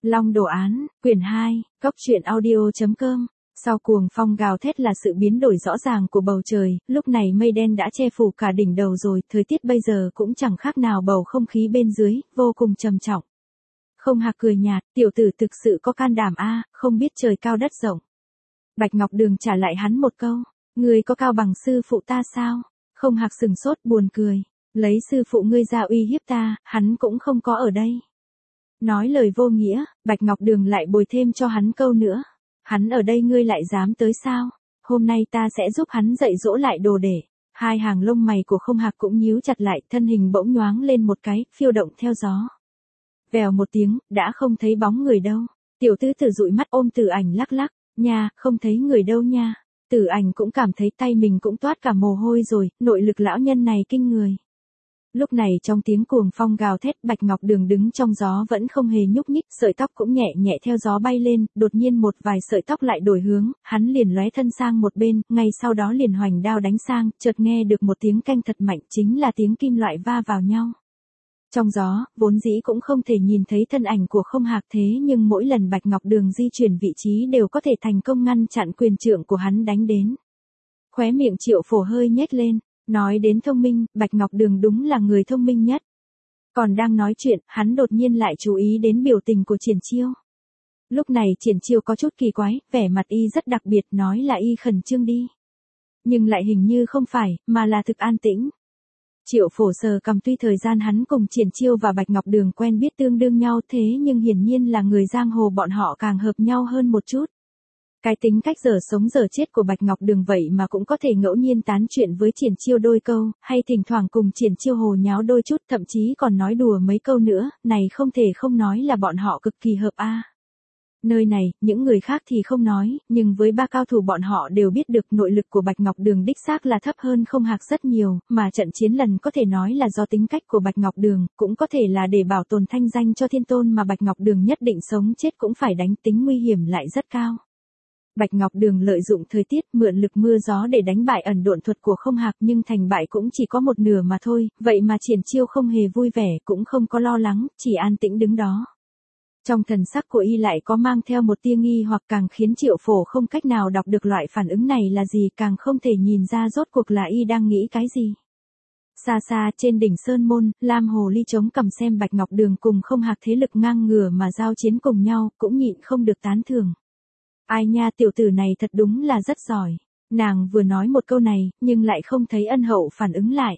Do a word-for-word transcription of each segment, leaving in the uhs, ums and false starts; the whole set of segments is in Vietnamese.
Long đồ án, quyển hai, cốc truyện audio.com. Sau cuồng phong gào thét là sự biến đổi rõ ràng của bầu trời, lúc này mây đen đã che phủ cả đỉnh đầu rồi, thời tiết bây giờ cũng chẳng khác nào bầu không khí bên dưới, vô cùng trầm trọng. Không Hạc cười nhạt, tiểu tử thực sự có can đảm a, không biết trời cao đất rộng. Bạch Ngọc Đường trả lại hắn một câu, ngươi có cao bằng sư phụ ta sao? Không Hạc sừng sốt buồn cười, lấy sư phụ ngươi ra uy hiếp ta, hắn cũng không có ở đây. Nói lời vô nghĩa, Bạch Ngọc Đường lại bồi thêm cho hắn câu nữa. Hắn ở đây ngươi lại dám tới sao? Hôm nay ta sẽ giúp hắn dạy dỗ lại đồ để. Hai hàng lông mày của Không Hạc cũng nhíu chặt lại, thân hình bỗng nhoáng lên một cái, phiêu động theo gió. Vèo một tiếng, đã không thấy bóng người đâu. Tiểu tứ tử dụi mắt ôm Tử Ảnh lắc lắc, nha, không thấy người đâu nha. Tử Ảnh cũng cảm thấy tay mình cũng toát cả mồ hôi rồi, nội lực lão nhân này kinh người. Lúc này trong tiếng cuồng phong gào thét, Bạch Ngọc Đường đứng trong gió vẫn không hề nhúc nhích, sợi tóc cũng nhẹ nhẹ theo gió bay lên, đột nhiên một vài sợi tóc lại đổi hướng, hắn liền lóe thân sang một bên, ngay sau đó liền hoành đao đánh sang, chợt nghe được một tiếng canh thật mạnh, chính là tiếng kim loại va vào nhau. Trong gió, vốn dĩ cũng không thể nhìn thấy thân ảnh của Không Hạc, thế nhưng mỗi lần Bạch Ngọc Đường di chuyển vị trí đều có thể thành công ngăn chặn quyền trượng của hắn đánh đến. Khóe miệng Triệu Phổ hơi nhếch lên. Nói đến thông minh, Bạch Ngọc Đường đúng là người thông minh nhất. Còn đang nói chuyện, hắn đột nhiên lại chú ý đến biểu tình của Triển Chiêu. Lúc này Triển Chiêu có chút kỳ quái, vẻ mặt y rất đặc biệt, nói là y khẩn trương đi. Nhưng lại hình như không phải, mà là thực an tĩnh. Triệu Phổ sờ cầm, tuy thời gian hắn cùng Triển Chiêu và Bạch Ngọc Đường quen biết tương đương nhau, thế nhưng hiển nhiên là người giang hồ bọn họ càng hợp nhau hơn một chút. Cái tính cách dở sống dở chết của Bạch Ngọc Đường vậy mà cũng có thể ngẫu nhiên tán chuyện với Triển Chiêu đôi câu, hay thỉnh thoảng cùng Triển Chiêu hồ nháo đôi chút, thậm chí còn nói đùa mấy câu nữa, này không thể không nói là bọn họ cực kỳ hợp a. Nơi này, những người khác thì không nói, nhưng với ba cao thủ bọn họ đều biết được nội lực của Bạch Ngọc Đường đích xác là thấp hơn Không Hạc rất nhiều, mà trận chiến lần có thể nói là do tính cách của Bạch Ngọc Đường, cũng có thể là để bảo tồn thanh danh cho Thiên Tôn mà Bạch Ngọc Đường nhất định sống chết cũng phải đánh, tính nguy hiểm lại rất cao. Bạch Ngọc Đường lợi dụng thời tiết, mượn lực mưa gió để đánh bại ẩn độn thuật của Không Hạc, nhưng thành bại cũng chỉ có một nửa mà thôi, vậy mà Triển Chiêu không hề vui vẻ, cũng không có lo lắng, chỉ an tĩnh đứng đó. Trong thần sắc của y lại có mang theo một tia nghi hoặc, càng khiến Triệu Phổ không cách nào đọc được loại phản ứng này là gì, càng không thể nhìn ra rốt cuộc là y đang nghĩ cái gì. Xa xa trên đỉnh Sơn Môn, Lam Hồ Ly chống cằm xem Bạch Ngọc Đường cùng Không Hạc thế lực ngang ngửa mà giao chiến cùng nhau, cũng nhịn không được tán thưởng. Ai nha, tiểu tử này thật đúng là rất giỏi. Nàng vừa nói một câu này, nhưng lại không thấy Ân Hậu phản ứng lại.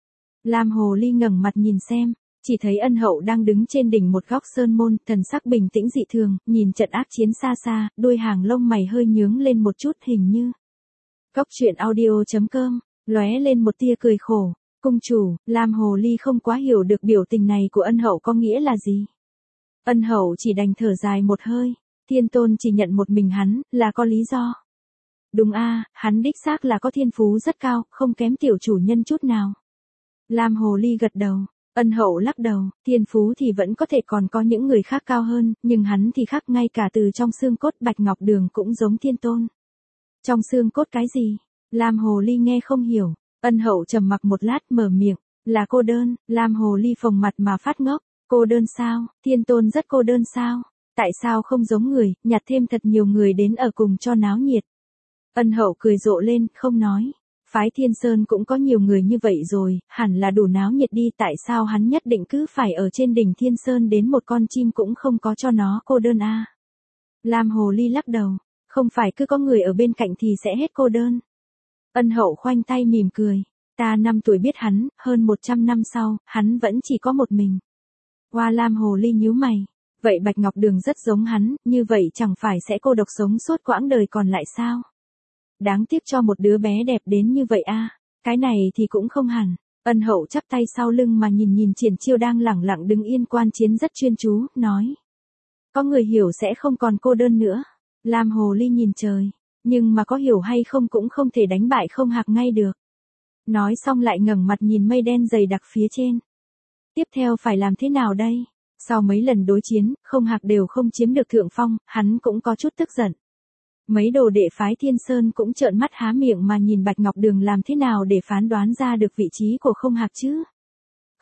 Lam Hồ Ly ngẩng mặt nhìn xem, chỉ thấy Ân Hậu đang đứng trên đỉnh một góc sơn môn, thần sắc bình tĩnh dị thường, nhìn trận ác chiến xa xa, đôi hàng lông mày hơi nhướng lên một chút, hình như. Cốc truyện audio.com, lóe lên một tia cười khổ. Cung chủ, Lam Hồ Ly không quá hiểu được biểu tình này của Ân Hậu có nghĩa là gì. Ân Hậu chỉ đành thở dài một hơi. Thiên Tôn chỉ nhận một mình hắn, là có lý do. Đúng a, hắn đích xác là có thiên phú rất cao, không kém tiểu chủ nhân chút nào. Lam Hồ Ly gật đầu, Ân Hậu lắc đầu, thiên phú thì vẫn có thể còn có những người khác cao hơn, nhưng hắn thì khác, ngay cả từ trong xương cốt Bạch Ngọc Đường cũng giống Thiên Tôn. Trong xương cốt cái gì? Lam Hồ Ly nghe không hiểu, Ân Hậu trầm mặc một lát mở miệng, là cô đơn. Lam Hồ Ly phồng mặt mà phát ngốc, cô đơn sao, Thiên Tôn rất cô đơn sao? Tại sao không giống người, nhặt thêm thật nhiều người đến ở cùng cho náo nhiệt. Ân Hậu cười rộ lên, không nói. Phái Thiên Sơn cũng có nhiều người như vậy rồi, hẳn là đủ náo nhiệt đi, tại sao hắn nhất định cứ phải ở trên đỉnh Thiên Sơn đến một con chim cũng không có cho nó cô đơn a. À? Lam Hồ Ly lắc đầu, không phải cứ có người ở bên cạnh thì sẽ hết cô đơn. Ân Hậu khoanh tay mỉm cười, ta năm tuổi biết hắn, hơn một trăm năm sau, hắn vẫn chỉ có một mình. Hoa. Lam Hồ Ly nhíu mày. Vậy Bạch Ngọc Đường rất giống hắn, như vậy chẳng phải sẽ cô độc sống suốt quãng đời còn lại sao? Đáng tiếc cho một đứa bé đẹp đến như vậy a. À? Cái này thì cũng không hẳn. Ân Hậu chắp tay sau lưng mà nhìn nhìn Triển Chiêu đang lẳng lặng đứng yên quan chiến rất chuyên chú, nói. Có người hiểu sẽ không còn cô đơn nữa. Lam Hồ Ly nhìn trời, nhưng mà có hiểu hay không cũng không thể đánh bại Không Hạc ngay được. Nói xong lại ngẩng mặt nhìn mây đen dày đặc phía trên. Tiếp theo phải làm thế nào đây? Sau mấy lần đối chiến, Không Hạc đều không chiếm được thượng phong, hắn cũng có chút tức giận. Mấy đồ đệ phái Thiên Sơn cũng trợn mắt há miệng mà nhìn Bạch Ngọc Đường làm thế nào để phán đoán ra được vị trí của Không Hạc chứ.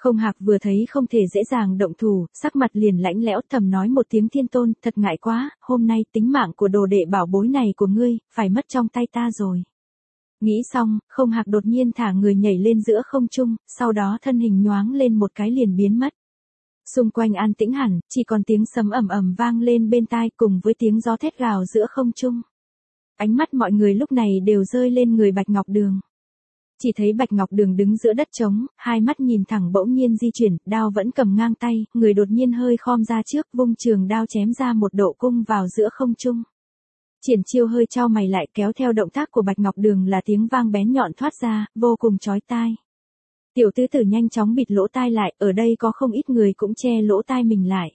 Không Hạc vừa thấy không thể dễ dàng động thủ, sắc mặt liền lãnh lẽo thầm nói một tiếng thiên tôn, thật ngại quá, hôm nay tính mạng của đồ đệ bảo bối này của ngươi, phải mất trong tay ta rồi. Nghĩ xong, Không Hạc đột nhiên thả người nhảy lên giữa không trung, sau đó thân hình nhoáng lên một cái liền biến mất. Xung quanh an tĩnh hẳn, chỉ còn tiếng sấm ầm ầm vang lên bên tai cùng với tiếng gió thét gào giữa không trung. Ánh mắt mọi người lúc này đều rơi lên người Bạch Ngọc Đường. Chỉ thấy Bạch Ngọc Đường đứng giữa đất trống, hai mắt nhìn thẳng bỗng nhiên di chuyển, đao vẫn cầm ngang tay, người đột nhiên hơi khom ra trước, vung trường đao chém ra một độ cung vào giữa không trung. Triển Chiêu hơi chau mày lại, kéo theo động tác của Bạch Ngọc Đường là tiếng vang bén nhọn thoát ra, vô cùng chói tai. Tiểu tứ tử nhanh chóng bịt lỗ tai lại, ở đây có không ít người cũng che lỗ tai mình lại.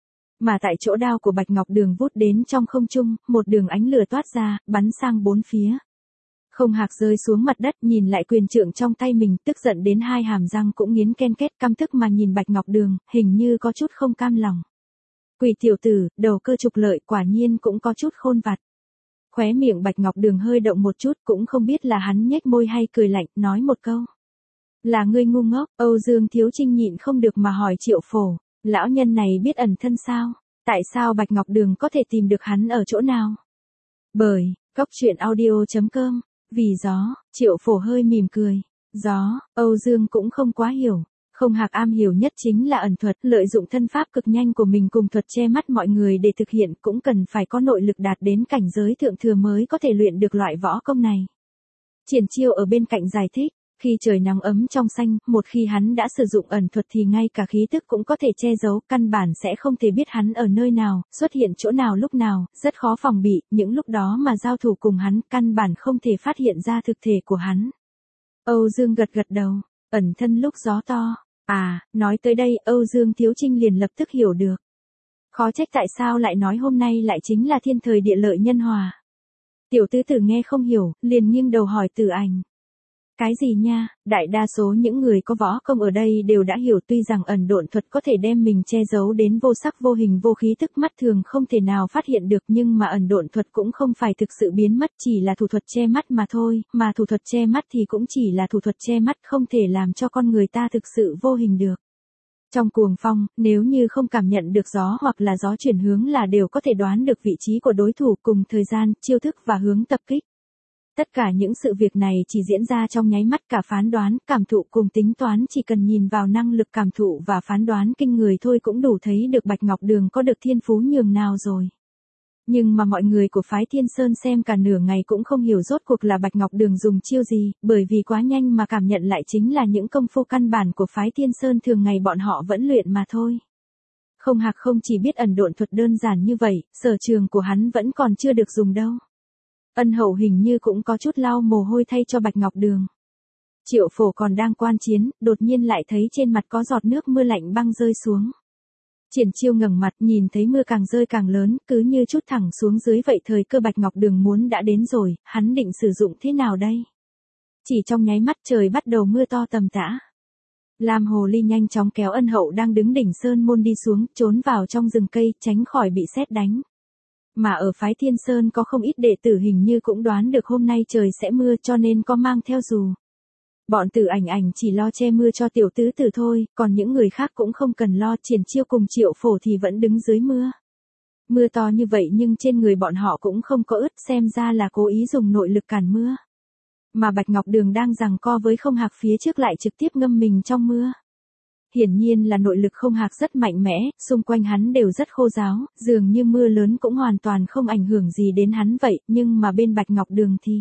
Mà tại chỗ đao của Bạch Ngọc Đường vút đến trong không trung, một đường ánh lửa toát ra, bắn sang bốn phía. Không Hạc rơi xuống mặt đất, nhìn lại quyền trượng trong tay mình, tức giận đến hai hàm răng cũng nghiến ken kết, căm tức mà nhìn Bạch Ngọc Đường, hình như có chút không cam lòng. Quỷ tiểu tử, đầu cơ trục lợi, quả nhiên cũng có chút khôn vặt. Khóe miệng Bạch Ngọc Đường hơi động một chút, cũng không biết là hắn nhếch môi hay cười lạnh, nói một câu. Là ngươi ngu ngốc. Âu Dương Thiếu Trinh nhịn không được mà hỏi Triệu Phổ, lão nhân này biết ẩn thân sao? Tại sao Bạch Ngọc Đường có thể tìm được hắn ở chỗ nào? Bởi, góc truyện audio chấm com, vì gió, Triệu Phổ hơi mỉm cười. Gió, Âu Dương cũng không quá hiểu. Không Hạc am hiểu nhất chính là ẩn thuật, lợi dụng thân pháp cực nhanh của mình cùng thuật che mắt mọi người để thực hiện, cũng cần phải có nội lực đạt đến cảnh giới thượng thừa mới có thể luyện được loại võ công này. Triển Chiêu ở bên cạnh giải thích, khi trời nắng ấm trong xanh, một khi hắn đã sử dụng ẩn thuật thì ngay cả khí tức cũng có thể che giấu, căn bản sẽ không thể biết hắn ở nơi nào, xuất hiện chỗ nào lúc nào, rất khó phòng bị, những lúc đó mà giao thủ cùng hắn, căn bản không thể phát hiện ra thực thể của hắn. Âu Dương gật gật đầu, ẩn thân lúc gió to. À, nói tới đây, Âu Dương Thiếu Trinh liền lập tức hiểu được. Khó trách tại sao lại nói hôm nay lại chính là thiên thời địa lợi nhân hòa. Tiểu tứ tử nghe không hiểu, liền nghiêng đầu hỏi Tử Ảnh. Cái gì nha? Đại đa số những người có võ công ở đây đều đã hiểu, tuy rằng ẩn độn thuật có thể đem mình che giấu đến vô sắc vô hình vô khí, tức mắt thường không thể nào phát hiện được, nhưng mà ẩn độn thuật cũng không phải thực sự biến mất, chỉ là thủ thuật che mắt mà thôi, mà thủ thuật che mắt thì cũng chỉ là thủ thuật che mắt, không thể làm cho con người ta thực sự vô hình được. Trong cuồng phong, nếu như không cảm nhận được gió hoặc là gió chuyển hướng là đều có thể đoán được vị trí của đối thủ cùng thời gian, chiêu thức và hướng tập kích. Tất cả những sự việc này chỉ diễn ra trong nháy mắt, cả phán đoán, cảm thụ cùng tính toán chỉ cần nhìn vào năng lực cảm thụ và phán đoán kinh người thôi cũng đủ thấy được Bạch Ngọc Đường có được thiên phú nhường nào rồi. Nhưng mà mọi người của phái Thiên Sơn xem cả nửa ngày cũng không hiểu rốt cuộc là Bạch Ngọc Đường dùng chiêu gì, bởi vì quá nhanh mà cảm nhận lại chính là những công phu căn bản của phái Thiên Sơn thường ngày bọn họ vẫn luyện mà thôi. Không Hạc không chỉ biết ẩn độn thuật đơn giản như vậy, sở trường của hắn vẫn còn chưa được dùng đâu. Ân Hậu hình như cũng có chút lau mồ hôi thay cho Bạch Ngọc Đường. Triệu Phổ còn đang quan chiến, đột nhiên lại thấy trên mặt có giọt nước mưa lạnh băng rơi xuống. Triển Chiêu ngẩng mặt nhìn thấy mưa càng rơi càng lớn, cứ như chút thẳng xuống dưới vậy, thời cơ Bạch Ngọc Đường muốn đã đến rồi, hắn định sử dụng thế nào đây? Chỉ trong nháy mắt trời bắt đầu mưa to tầm tã. Lam Hồ Ly nhanh chóng kéo Ân Hậu đang đứng đỉnh sơn môn đi xuống, trốn vào trong rừng cây, tránh khỏi bị sét đánh. Mà ở phái Thiên Sơn có không ít đệ tử hình như cũng đoán được hôm nay trời sẽ mưa cho nên có mang theo dù. Bọn Tử Ảnh Ảnh chỉ lo che mưa cho tiểu tứ tử thôi, còn những người khác cũng không cần lo, Triển Chiêu cùng Triệu Phổ thì vẫn đứng dưới mưa. Mưa to như vậy nhưng trên người bọn họ cũng không có ướt, xem ra là cố ý dùng nội lực cản mưa. Mà Bạch Ngọc Đường đang giằng co với Không Hạc phía trước lại trực tiếp ngâm mình trong mưa. Hiển nhiên là nội lực Không Hạc rất mạnh mẽ, xung quanh hắn đều rất khô ráo, dường như mưa lớn cũng hoàn toàn không ảnh hưởng gì đến hắn vậy, nhưng mà bên Bạch Ngọc Đường thì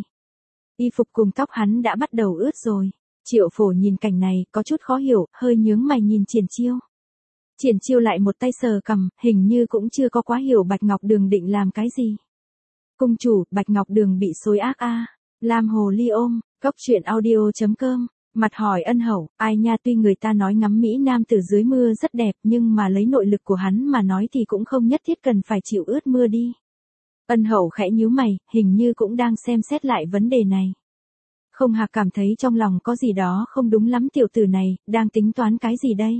y phục cùng tóc hắn đã bắt đầu ướt rồi. Triệu Phổ nhìn cảnh này, có chút khó hiểu, hơi nhướng mày nhìn Triển Chiêu. Triển Chiêu lại một tay sờ cằm, hình như cũng chưa có quá hiểu Bạch Ngọc Đường định làm cái gì. Cung chủ, Bạch Ngọc Đường bị xối ác a. À. Lam Hồ Ly ôm, góc truyện audio chấm com. Mặt hỏi Ân Hậu, ai nha, tuy người ta nói ngắm Mỹ Nam từ dưới mưa rất đẹp nhưng mà lấy nội lực của hắn mà nói thì cũng không nhất thiết cần phải chịu ướt mưa đi. Ân Hậu khẽ nhíu mày, hình như cũng đang xem xét lại vấn đề này. Không Hạc cảm thấy trong lòng có gì đó không đúng lắm, tiểu tử này, đang tính toán cái gì đây?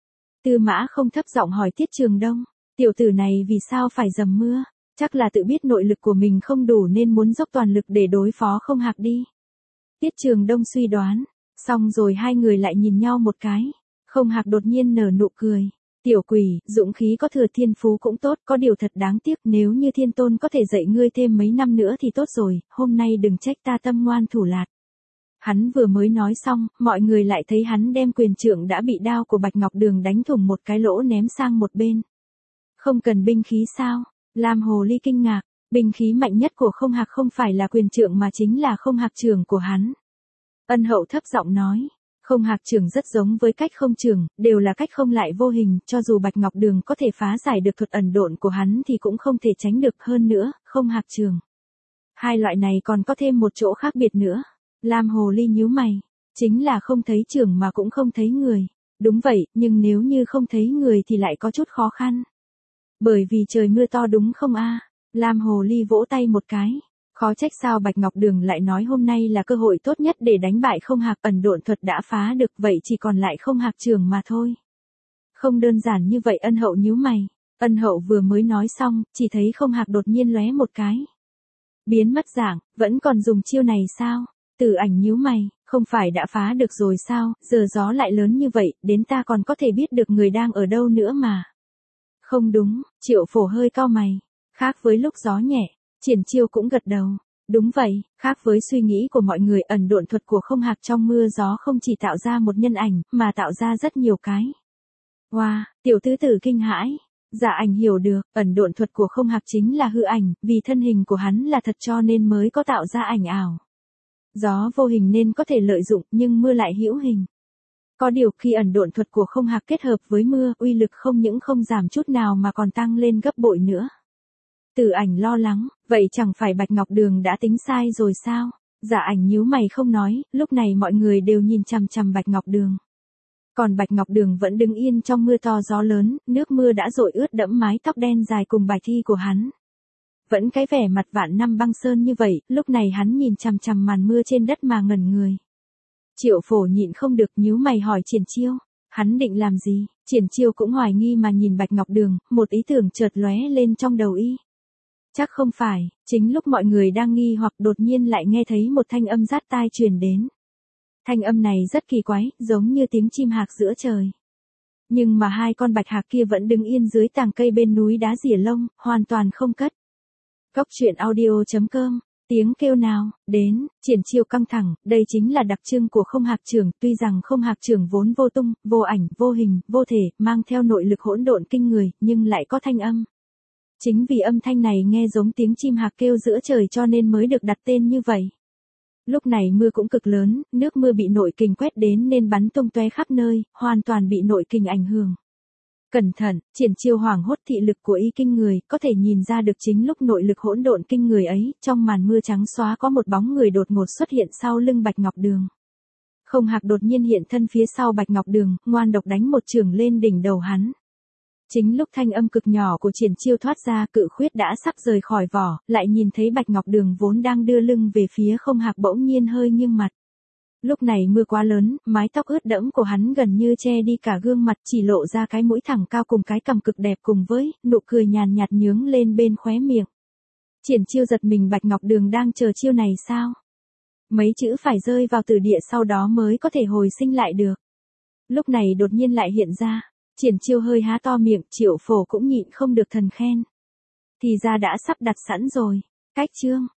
Tư Mã Không thấp giọng hỏi Tiết Trường Đông, tiểu tử này vì sao phải dầm mưa? Chắc là tự biết nội lực của mình không đủ nên muốn dốc toàn lực để đối phó Không Hạc đi. Tiết Trường Đông suy đoán. Xong rồi hai người lại nhìn nhau một cái. Không Hạc đột nhiên nở nụ cười. Tiểu quỷ, dũng khí có thừa thiên phú cũng tốt, có điều thật đáng tiếc nếu như thiên tôn có thể dạy ngươi thêm mấy năm nữa thì tốt rồi, hôm nay đừng trách ta tâm ngoan thủ lạt. Hắn vừa mới nói xong, mọi người lại thấy hắn đem quyền trượng đã bị đao của Bạch Ngọc Đường đánh thủng một cái lỗ ném sang một bên. Không cần binh khí sao? Lam Hồ Ly kinh ngạc, binh khí mạnh nhất của Không Hạc không phải là quyền trượng mà chính là Không Hạc trường của hắn. Ân Hậu thấp giọng nói. Không Hạc trường rất giống với cách không trường, đều là cách không lại vô hình, cho dù Bạch Ngọc Đường có thể phá giải được thuật ẩn độn của hắn thì cũng không thể tránh được hơn nữa, Không Hạc trường. Hai loại này còn có thêm một chỗ khác biệt nữa. Lam Hồ Ly nhíu mày, chính là không thấy trường mà cũng không thấy người. Đúng vậy, nhưng nếu như không thấy người thì lại có chút khó khăn. Bởi vì trời mưa to đúng không a? Lam Hồ Ly vỗ tay một cái. Khó trách sao Bạch Ngọc Đường lại nói hôm nay là cơ hội tốt nhất để đánh bại Không Hạc, ẩn độn thuật đã phá được, vậy chỉ còn lại Không Hạc trường mà thôi. Không đơn giản như vậy. Ân Hậu nhíu mày. Ân Hậu vừa mới nói xong, chỉ thấy Không Hạc đột nhiên lóe một cái. Biến mất dạng, vẫn còn dùng chiêu này sao? Tử Ảnh nhíu mày, không phải đã phá được rồi sao, giờ gió lại lớn như vậy, đến ta còn có thể biết được người đang ở đâu nữa mà. Không đúng, Triệu Phổ hơi cau mày. Khác với lúc gió nhẹ, Triển Chiêu cũng gật đầu. Đúng vậy, khác với suy nghĩ của mọi người, ẩn độn thuật của Không Hạc trong mưa gió không chỉ tạo ra một nhân ảnh, mà tạo ra rất nhiều cái. Wow, tiểu tứ tử kinh hãi. Dạ Ảnh hiểu được, ẩn độn thuật của Không Hạc chính là hư ảnh, vì thân hình của hắn là thật cho nên mới có tạo ra ảnh ảo. Gió vô hình nên có thể lợi dụng, nhưng mưa lại hữu hình. Có điều khi ẩn độn thuật của Không Hạc kết hợp với mưa, uy lực không những không giảm chút nào mà còn tăng lên gấp bội nữa. Tử Ảnh lo lắng, vậy chẳng phải Bạch Ngọc Đường đã tính sai rồi sao? Dạ Ảnh nhíu mày không nói, lúc này mọi người đều nhìn chằm chằm Bạch Ngọc Đường. Còn Bạch Ngọc Đường vẫn đứng yên trong mưa to gió lớn, nước mưa đã dội ướt đẫm mái tóc đen dài cùng bài thi của hắn. Vẫn cái vẻ mặt vạn năm băng sơn như vậy, lúc này hắn nhìn chằm chằm màn mưa trên đất mà ngẩn người. Triệu Phổ nhịn không được nhíu mày hỏi Triển Chiêu, hắn định làm gì? Triển Chiêu cũng hoài nghi mà nhìn Bạch Ngọc Đường, một ý tưởng chợt lóe lên trong đầu y. Chắc không phải, chính lúc mọi người đang nghi hoặc đột nhiên lại nghe thấy một thanh âm rát tai truyền đến. Thanh âm này rất kỳ quái, giống như tiếng chim hạc giữa trời. Nhưng mà hai con bạch hạc kia vẫn đứng yên dưới tàng cây bên núi đá rỉa lông, hoàn toàn không cất. Cốc truyện audio chấm com, tiếng kêu nào, đến, Triển Chiêu căng thẳng, đây chính là đặc trưng của Không Hạc trường, tuy rằng Không Hạc trường vốn vô tung, vô ảnh, vô hình, vô thể, mang theo nội lực hỗn độn kinh người, nhưng lại có thanh âm. Chính vì âm thanh này nghe giống tiếng chim hạc kêu giữa trời cho nên mới được đặt tên như vậy. Lúc này mưa cũng cực lớn, nước mưa bị nội kình quét đến nên bắn tung tóe khắp nơi, hoàn toàn bị nội kình ảnh hưởng. Cẩn thận, Triển Chiêu hoảng hốt, thị lực của y kinh người, có thể nhìn ra được chính lúc nội lực hỗn độn kinh người ấy, trong màn mưa trắng xóa có một bóng người đột ngột xuất hiện sau lưng Bạch Ngọc Đường. Không Hạc đột nhiên hiện thân phía sau Bạch Ngọc Đường, ngoan độc đánh một chưởng lên đỉnh đầu hắn. Chính lúc thanh âm cực nhỏ của Triển Chiêu thoát ra, cự khuyết đã sắp rời khỏi vỏ, lại nhìn thấy Bạch Ngọc Đường vốn đang đưa lưng về phía Không Hạc bỗng nhiên hơi nghiêng mặt. Lúc này mưa quá lớn, mái tóc ướt đẫm của hắn gần như che đi cả gương mặt, chỉ lộ ra cái mũi thẳng cao cùng cái cằm cực đẹp cùng với nụ cười nhàn nhạt nhướng lên bên khóe miệng. Triển Chiêu giật mình, Bạch Ngọc Đường đang chờ chiêu này sao? Mấy chữ phải rơi vào từ địa sau đó mới có thể hồi sinh lại được. Lúc này đột nhiên lại hiện ra. Triển Chiêu hơi há to miệng, Triệu Phổ cũng nhịn không được thần khen. Thì ra đã sắp đặt sẵn rồi. Cách chương